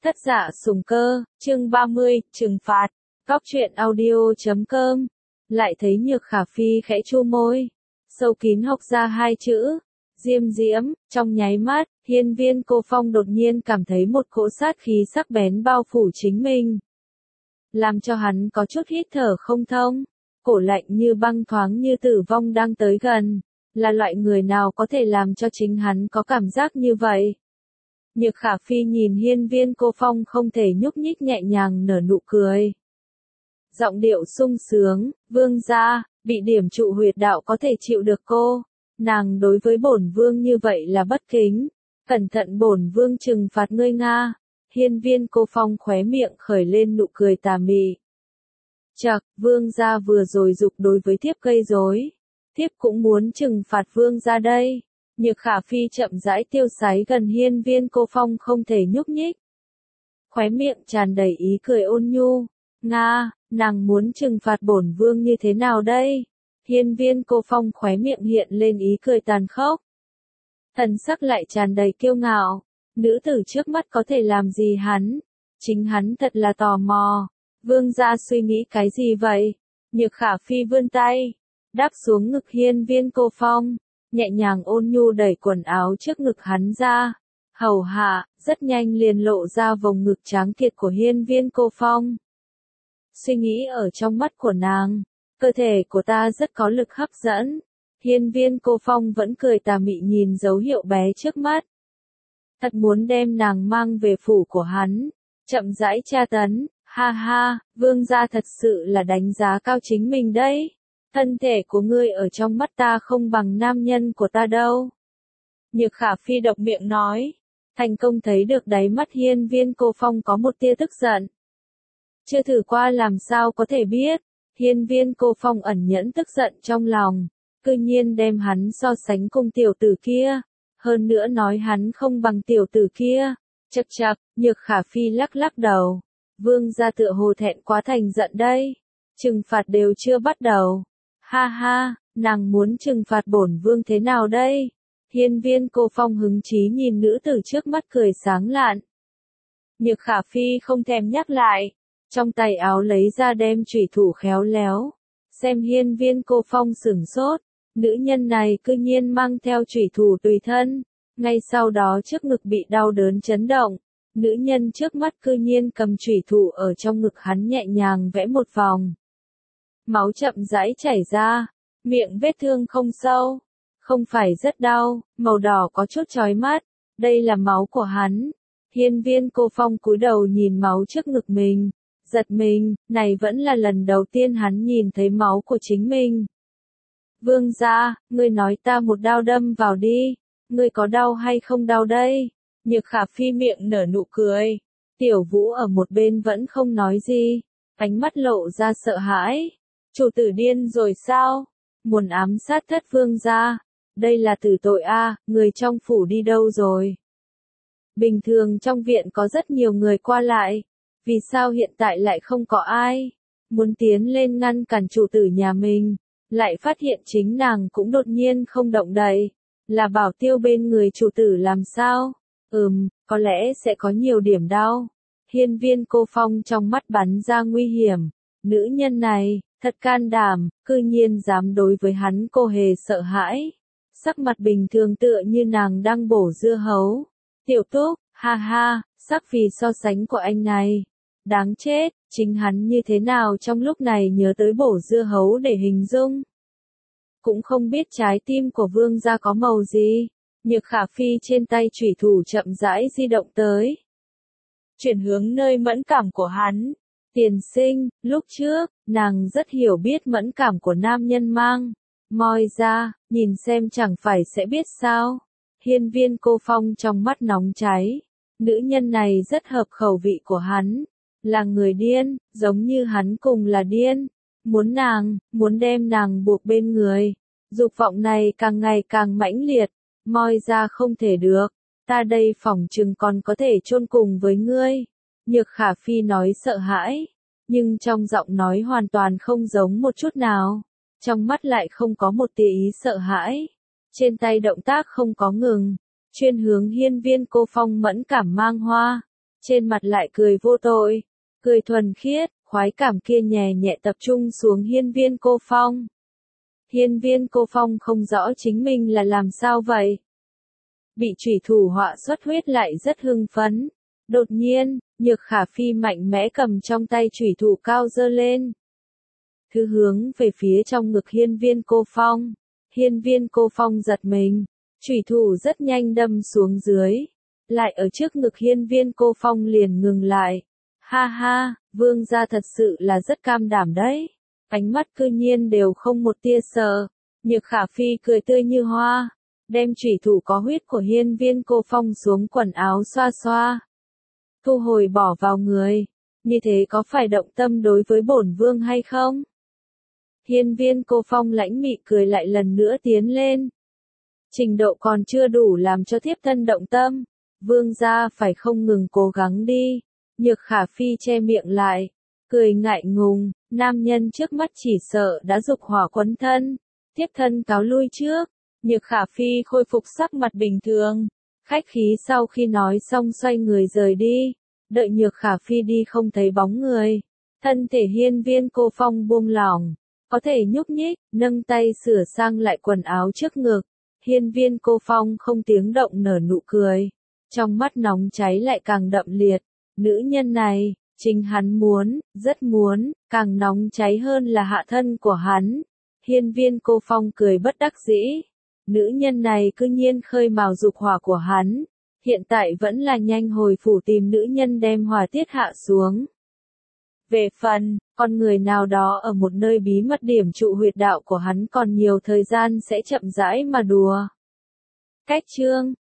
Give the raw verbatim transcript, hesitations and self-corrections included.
Thất Dạ Sùng Cơ, chương ba mươi, trừng phạt. Cóc truyện audio chấm com. Lại thấy Nhược Khả Phi khẽ chu môi, sâu kín hộc ra hai chữ, diêm diễm. Trong nháy mắt, Hiên Viên Cô Phong đột nhiên cảm thấy một cỗ sát khí sắc bén bao phủ chính mình, làm cho hắn có chút hít thở không thông. Cổ lạnh như băng thoáng như tử vong đang tới gần. Là loại người nào có thể làm cho chính hắn có cảm giác như vậy? Nhược Khả Phi nhìn Hiên Viên Cô Phong không thể nhúc nhích, nhẹ nhàng nở nụ cười. Giọng điệu sung sướng, vương gia, bị điểm trụ huyệt đạo có thể chịu được cô. Nàng đối với bổn vương như vậy là bất kính. Cẩn thận bổn vương trừng phạt ngươi nga. Hiên Viên Cô Phong khóe miệng khởi lên nụ cười tà mị. Chậc, vương gia vừa rồi dục đối với thiếp gây rối. Thiếp cũng muốn trừng phạt vương gia đây. Nhược Khả Phi chậm rãi tiêu sái gần Hiên Viên Cô Phong không thể nhúc nhích. Khóe miệng tràn đầy ý cười ôn nhu. Nga, nàng muốn trừng phạt bổn vương như thế nào đây? Hiên Viên Cô Phong khóe miệng hiện lên ý cười tàn khốc. Thần sắc lại tràn đầy kiêu ngạo. Nữ tử trước mắt có thể làm gì hắn? Chính hắn thật là tò mò. Vương gia suy nghĩ cái gì vậy? Nhược Khả Phi vươn tay, đáp xuống ngực Hiên Viên Cô Phong, nhẹ nhàng ôn nhu đẩy quần áo trước ngực hắn ra. Hầu hạ, rất nhanh liền lộ ra vòng ngực tráng kiện của Hiên Viên Cô Phong. Suy nghĩ ở trong mắt của nàng, cơ thể của ta rất có lực hấp dẫn. Hiên Viên Cô Phong vẫn cười tà mị nhìn dấu hiệu bé trước mắt. Thật muốn đem nàng mang về phủ của hắn, chậm rãi tra tấn. Ha ha, vương gia thật sự là đánh giá cao chính mình đấy. Thân thể của ngươi ở trong mắt ta không bằng nam nhân của ta đâu. Nhược Khả Phi độc miệng nói. Thành công thấy được đáy mắt Hiên Viên Cô Phong có một tia tức giận. Chưa thử qua làm sao có thể biết. Hiên Viên Cô Phong ẩn nhẫn tức giận trong lòng. Cư nhiên đem hắn so sánh cùng tiểu tử kia. Hơn nữa nói hắn không bằng tiểu tử kia. Chậc chậc, Nhược Khả Phi lắc lắc đầu. Vương gia tựa hồ thẹn quá thành giận đây. Trừng phạt đều chưa bắt đầu. Ha ha, nàng muốn trừng phạt bổn vương thế nào đây? Hiên Viên Cô Phong hứng chí nhìn nữ tử trước mắt cười sáng lạn. Nhược Khả Phi không thèm nhắc lại. Trong tay áo lấy ra đem chủy thủ khéo léo. Xem Hiên Viên Cô Phong sửng sốt. Nữ nhân này cư nhiên mang theo chủy thủ tùy thân. Ngay sau đó trước ngực bị đau đớn chấn động. Nữ nhân trước mắt cư nhiên cầm chủy thủ ở trong ngực hắn nhẹ nhàng vẽ một vòng. Máu chậm rãi chảy ra, miệng vết thương không sâu, không phải rất đau, màu đỏ có chút chói mắt, đây là máu của hắn. Hiên Viên Cô Phong cúi đầu nhìn máu trước ngực mình, giật mình, này vẫn là lần đầu tiên hắn nhìn thấy máu của chính mình. Vương gia, ngươi nói ta một đao đâm vào đi, ngươi có đau hay không đau đây? Nhược Khả Phi miệng nở nụ cười. Tiểu Vũ ở một bên vẫn không nói gì, ánh mắt lộ ra sợ hãi. Chủ tử điên rồi sao? Muốn ám sát thất vương gia? Đây là tử tội a, à, người trong phủ đi đâu rồi? Bình thường trong viện có rất nhiều người qua lại, vì sao hiện tại lại không có ai? Muốn tiến lên ngăn cản chủ tử nhà mình, lại phát hiện chính nàng cũng đột nhiên không động đậy. Là bảo tiêu bên người chủ tử làm sao? Ừm, có lẽ sẽ có nhiều điểm đau. Hiên Viên Cô Phong trong mắt bắn ra nguy hiểm. Nữ nhân này, thật can đảm, cư nhiên dám đối với hắn. Cô hề sợ hãi. Sắc mặt bình thường tựa như nàng đang bổ dưa hấu. Tiểu Túc, ha ha, sắc vì so sánh của anh này. Đáng chết, chính hắn như thế nào trong lúc này nhớ tới bổ dưa hấu để hình dung. Cũng không biết trái tim của vương gia có màu gì. Nhược Khả Phi trên tay chủy thủ chậm rãi di động tới. Chuyển hướng nơi mẫn cảm của hắn. Tiền sinh, lúc trước, nàng rất hiểu biết mẫn cảm của nam nhân mang. Moi ra, nhìn xem chẳng phải sẽ biết sao. Hiên Viên Cô Phong trong mắt nóng cháy. Nữ nhân này rất hợp khẩu vị của hắn. Là người điên, giống như hắn cùng là điên. Muốn nàng, muốn đem nàng buộc bên người. Dục vọng này càng ngày càng mãnh liệt. Moi ra không thể được, ta đây phỏng chừng còn có thể chôn cùng với ngươi. Nhược Khả Phi nói sợ hãi, nhưng trong giọng nói hoàn toàn không giống một chút nào. Trong mắt lại không có một tia ý sợ hãi. Trên tay động tác không có ngừng, chuyên hướng Hiên Viên Cô Phong mẫn cảm mang hoa. trên mặt lại cười vô tội, cười thuần khiết, khoái cảm kia nhẹ nhẹ tập trung xuống hiên viên cô Phong. Hiên viên cô Phong không rõ chính mình là làm sao vậy. Bị chủy thủ họa xuất huyết lại rất hưng phấn. Đột nhiên, Nhược Khả Phi mạnh mẽ cầm trong tay chủy thủ cao giơ lên. Thứ hướng về phía trong ngực hiên viên cô Phong. Hiên viên cô Phong giật mình. Chủy thủ rất nhanh đâm xuống dưới. Lại ở trước ngực hiên viên cô Phong liền ngừng lại. Ha ha, vương gia thật sự là rất cam đảm đấy. Ánh mắt cư nhiên đều không một tia sợ. Nhược Khả Phi cười tươi như hoa. Đem chủy thủ có huyết của hiên viên cô Phong xuống quần áo xoa xoa. Thu hồi bỏ vào người. Như thế có phải động tâm đối với bổn vương hay không? Hiên viên cô Phong lãnh mị cười lại lần nữa tiến lên. Trình độ còn chưa đủ làm cho thiếp thân động tâm. Vương gia phải không ngừng cố gắng đi. Nhược Khả Phi che miệng lại. Cười ngại ngùng, nam nhân trước mắt chỉ sợ đã dục hỏa quấn thân. Thiếp thân cáo lui trước. Nhược Khả Phi khôi phục sắc mặt bình thường. Khách khí sau khi nói xong xoay người rời đi. Đợi Nhược Khả Phi đi không thấy bóng người. Thân thể hiên viên cô Phong buông lỏng. Có thể nhúc nhích, nâng tay sửa sang lại quần áo trước ngực. Hiên viên cô Phong không tiếng động nở nụ cười. Trong mắt nóng cháy lại càng đậm liệt. Nữ nhân này, chính hắn muốn, rất muốn, càng nóng cháy hơn là hạ thân của hắn. Hiên viên cô Phong cười bất đắc dĩ. Nữ nhân này cư nhiên khơi mào dục hỏa của hắn. Hiện tại vẫn là nhanh hồi phủ tìm nữ nhân đem hỏa tiết hạ xuống. Về phần, con người nào đó ở một nơi bí mật điểm trụ huyệt đạo của hắn còn nhiều thời gian sẽ chậm rãi mà đùa. Cách chương